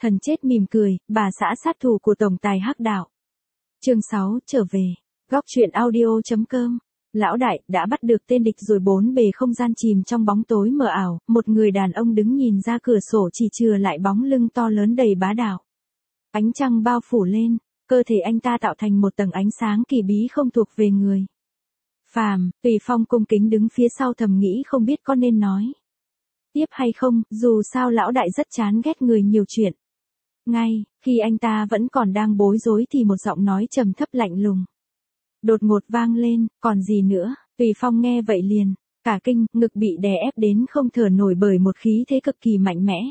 Thần chết mỉm cười, bà xã sát thủ của tổng tài hắc đạo. Chương 6, trở về. Góc truyện audio.com. Lão đại đã bắt được tên địch rồi. Bốn bề không gian chìm trong bóng tối mờ ảo, một người đàn ông đứng nhìn ra cửa sổ chỉ chừa lại bóng lưng to lớn đầy bá đạo. Ánh trăng bao phủ lên, cơ thể anh ta tạo thành một tầng ánh sáng kỳ bí không thuộc về người phàm. Tùy Phong cung kính đứng phía sau thầm nghĩ không biết có nên nói tiếp hay không, dù sao lão đại rất chán ghét người nhiều chuyện. Ngay khi anh ta vẫn còn đang bối rối thì một giọng nói trầm thấp lạnh lùng đột ngột vang lên, còn gì nữa? Tùy Phong nghe vậy liền cả kinh, ngực bị đè ép đến không thở nổi bởi một khí thế cực kỳ mạnh mẽ.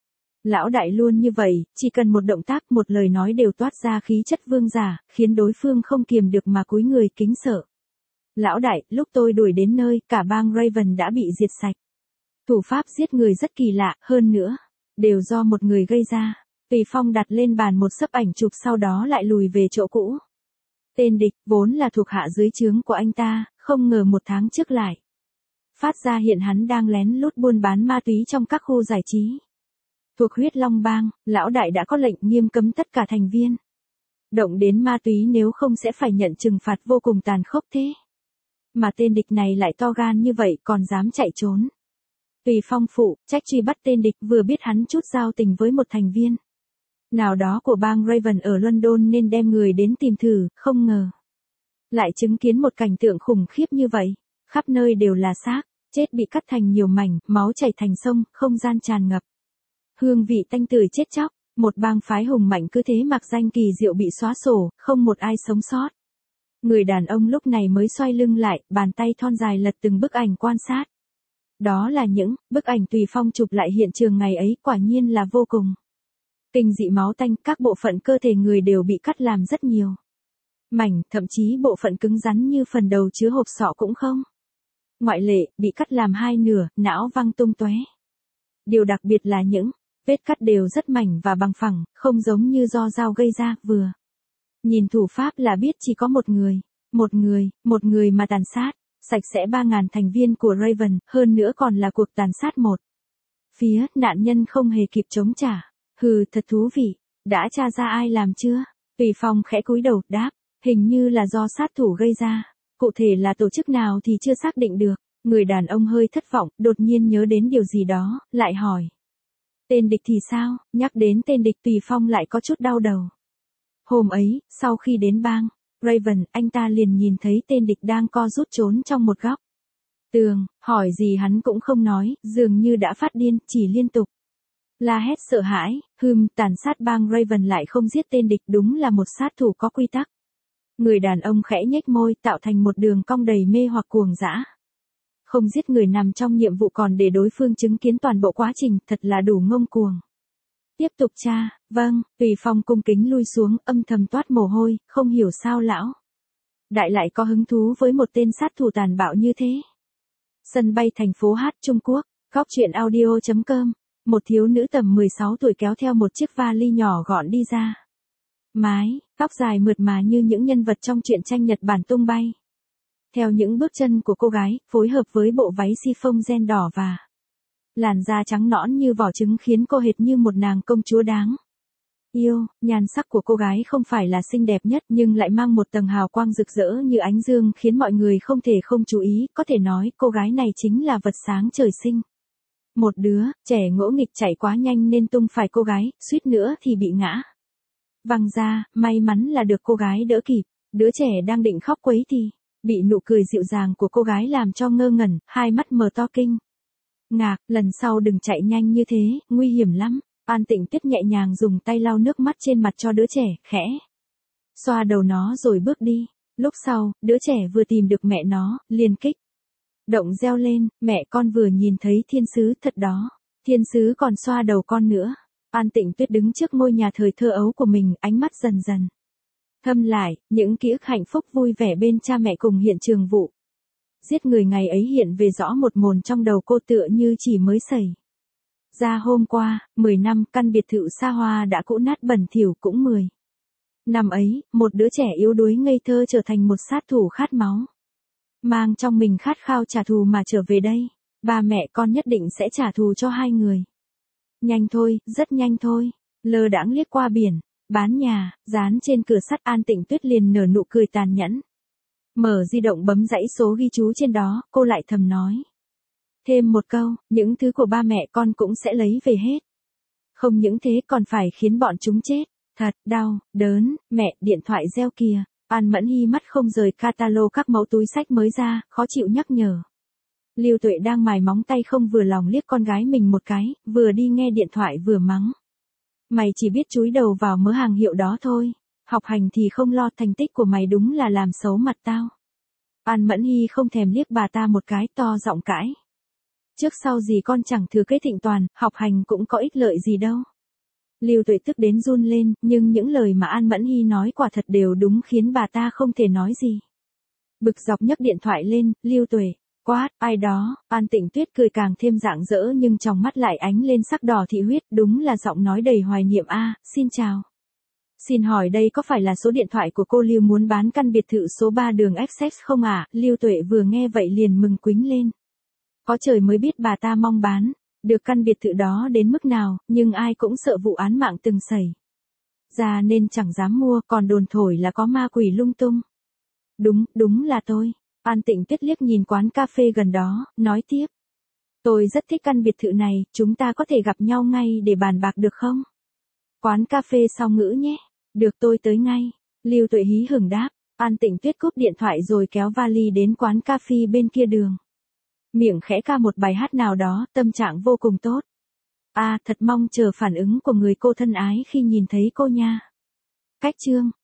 Lão đại luôn như vậy, chỉ cần một động tác, một lời nói đều toát ra khí chất vương giả, khiến đối phương không kiềm được mà cúi người kính sợ. Lão đại, lúc tôi đuổi đến nơi, cả bang Raven đã bị diệt sạch. Thủ pháp giết người rất kỳ lạ, hơn nữa đều do một người gây ra. Tùy Phong đặt lên bàn một xấp ảnh chụp, sau đó lại lùi về chỗ cũ. Tên địch, vốn là thuộc hạ dưới trướng của anh ta, không ngờ một tháng trước lại phát ra hiện hắn đang lén lút buôn bán ma túy trong các khu giải trí thuộc Huyết Long Bang. Lão đại đã có lệnh nghiêm cấm tất cả thành viên động đến ma túy, nếu không sẽ phải nhận trừng phạt vô cùng tàn khốc thế. Mà tên địch này lại to gan như vậy, còn dám chạy trốn. Tùy Phong phụ trách truy bắt tên địch, vừa biết hắn chút giao tình với một thành viên nào đó của bang Raven ở London nên đem người đến tìm thử, không ngờ lại chứng kiến một cảnh tượng khủng khiếp như vậy. Khắp nơi đều là xác chết bị cắt thành nhiều mảnh, máu chảy thành sông, không gian tràn ngập hương vị tanh tưởi chết chóc. Một bang phái hùng mạnh cứ thế mặc danh kỳ diệu bị xóa sổ, không một ai sống sót. Người đàn ông lúc này mới xoay lưng lại, bàn tay thon dài lật từng bức ảnh quan sát. Đó là những bức ảnh Tùy Phong chụp lại hiện trường ngày ấy, quả nhiên là vô cùng kinh dị máu tanh, các bộ phận cơ thể người đều bị cắt làm rất nhiều mảnh, thậm chí bộ phận cứng rắn như phần đầu chứa hộp sọ cũng không ngoại lệ, bị cắt làm hai nửa, não văng tung tóe. Điều đặc biệt là những vết cắt đều rất mảnh và bằng phẳng, không giống như do dao gây ra. Vừa nhìn thủ pháp là biết chỉ có một người mà tàn sát sạch sẽ 3.000 thành viên của Raven, hơn nữa còn là cuộc tàn sát một phía, nạn nhân không hề kịp chống trả. Hừ, thật thú vị. Đã tra ra ai làm chưa? Tùy Phong khẽ cúi đầu, đáp, hình như là do sát thủ gây ra. Cụ thể là tổ chức nào thì chưa xác định được. Người đàn ông hơi thất vọng, đột nhiên nhớ đến điều gì đó, lại hỏi. Tên địch thì sao? Nhắc đến tên địch, Tùy Phong lại có chút đau đầu. Hôm ấy, sau khi đến bang Raven, anh ta liền nhìn thấy tên địch đang co rút trốn trong một góc tường, hỏi gì hắn cũng không nói, dường như đã phát điên, chỉ liên tục la hét sợ hãi. Tàn sát bang Raven lại không giết tên địch, đúng là một sát thủ có quy tắc. Người đàn ông khẽ nhếch môi, tạo thành một đường cong đầy mê hoặc cuồng dã. Không giết người nằm trong nhiệm vụ còn để đối phương chứng kiến toàn bộ quá trình, thật là đủ ngông cuồng. Tiếp tục tra. Vâng. Tùy Phong cung kính lui xuống, âm thầm toát mồ hôi, không hiểu sao lão đại lại có hứng thú với một tên sát thủ tàn bạo như thế. Sân bay thành phố H, Trung Quốc. Góc truyện audio.com. Một thiếu nữ tầm 16 tuổi kéo theo một chiếc vali nhỏ gọn đi ra. Mái tóc dài mượt mà như những nhân vật trong truyện tranh Nhật Bản tung bay theo những bước chân của cô gái, phối hợp với bộ váy chiffon ren đỏ và làn da trắng nõn như vỏ trứng khiến cô hệt như một nàng công chúa đáng yêu. Nhan sắc của cô gái không phải là xinh đẹp nhất, nhưng lại mang một tầng hào quang rực rỡ như ánh dương, khiến mọi người không thể không chú ý. Có thể nói cô gái này chính là vật sáng trời sinh. Một đứa trẻ ngỗ nghịch chạy quá nhanh nên tung phải cô gái, suýt nữa thì bị ngã văng ra. May mắn là được cô gái đỡ kịp. Đứa trẻ đang định khóc quấy thì bị nụ cười dịu dàng của cô gái làm cho ngơ ngẩn, hai mắt mở to kinh ngạc. Lần sau đừng chạy nhanh như thế, nguy hiểm lắm. An Tịnh Tuyết nhẹ nhàng dùng tay lau nước mắt trên mặt cho đứa trẻ, khẽ xoa đầu nó rồi bước đi. Lúc sau, đứa trẻ vừa tìm được mẹ nó, liền kích động reo lên, mẹ con vừa nhìn thấy thiên sứ thật đó. Thiên sứ còn xoa đầu con nữa. An Tịnh Tuyết đứng trước ngôi nhà thời thơ ấu của mình, ánh mắt dần dần thâm lại, những ký ức hạnh phúc vui vẻ bên cha mẹ cùng hiện trường vụ giết người ngày ấy hiện về rõ một mồn trong đầu cô, tựa như chỉ mới xảy ra hôm qua. 10 năm, căn biệt thự xa hoa đã cũ nát bẩn thỉu. Cũng 10 năm ấy, một đứa trẻ yếu đuối ngây thơ trở thành một sát thủ khát máu, mang trong mình khát khao trả thù mà trở về đây. Ba mẹ con nhất định sẽ trả thù cho hai người. Nhanh thôi, rất nhanh thôi. lơ đãng liếc qua biển, bán nhà, dán trên cửa sắt. An Tịnh Tuyết liền nở nụ cười tàn nhẫn. Mở di động bấm dãy số ghi chú trên đó, cô lại thầm nói. Thêm một câu, những thứ của ba mẹ con cũng sẽ lấy về hết. Không những thế còn phải khiến bọn chúng chết. Thật, đau, đớn, mẹ, điện thoại reo kìa. An Mẫn Hy mắt không rời catalog các mẫu túi xách mới ra, khó chịu nhắc nhở. Lưu Tuệ đang mài móng tay không vừa lòng liếc con gái mình một cái, vừa đi nghe điện thoại vừa mắng. Mày chỉ biết chúi đầu vào mớ hàng hiệu đó thôi. Học hành thì không lo, thành tích của mày đúng là làm xấu mặt tao. An Mẫn Hy không thèm liếc bà ta một cái, to giọng cãi. Trước sau gì con chẳng thừa kế thịnh toàn, học hành cũng có ích lợi gì đâu. Lưu Tuệ tức đến run lên, nhưng những lời mà An Mẫn Hy nói quả thật đều đúng khiến bà ta không thể nói gì. Bực dọc nhấc điện thoại lên, Lưu Tuệ, quát, ai đó. An Tịnh Tuyết cười càng thêm rạng rỡ nhưng trong mắt lại ánh lên sắc đỏ thị huyết, đúng là giọng nói đầy hoài niệm. Xin chào. Xin hỏi đây có phải là số điện thoại của cô Lưu muốn bán căn biệt thự số 3 đường Essex không ạ? Lưu Tuệ vừa nghe vậy liền mừng quính lên. Có trời mới biết bà ta mong bán được căn biệt thự đó đến mức nào, nhưng ai cũng sợ vụ án mạng từng xảy ra nên chẳng dám mua, còn đồn thổi là có ma quỷ lung tung. Đúng là tôi. An Tịnh Tuyết liếc nhìn quán cà phê gần đó, nói tiếp. Tôi rất thích căn biệt thự này, chúng ta có thể gặp nhau ngay để bàn bạc được không? Quán cà phê Song Ngữ nhé. Được, tôi tới ngay. Lưu Tuệ hí hửng đáp. An Tịnh Tuyết cúp điện thoại rồi kéo vali đến quán cà phê bên kia đường. Miệng khẽ ca một bài hát nào đó, tâm trạng vô cùng tốt. Thật mong chờ phản ứng của người cô thân ái khi nhìn thấy cô nha. Cách chương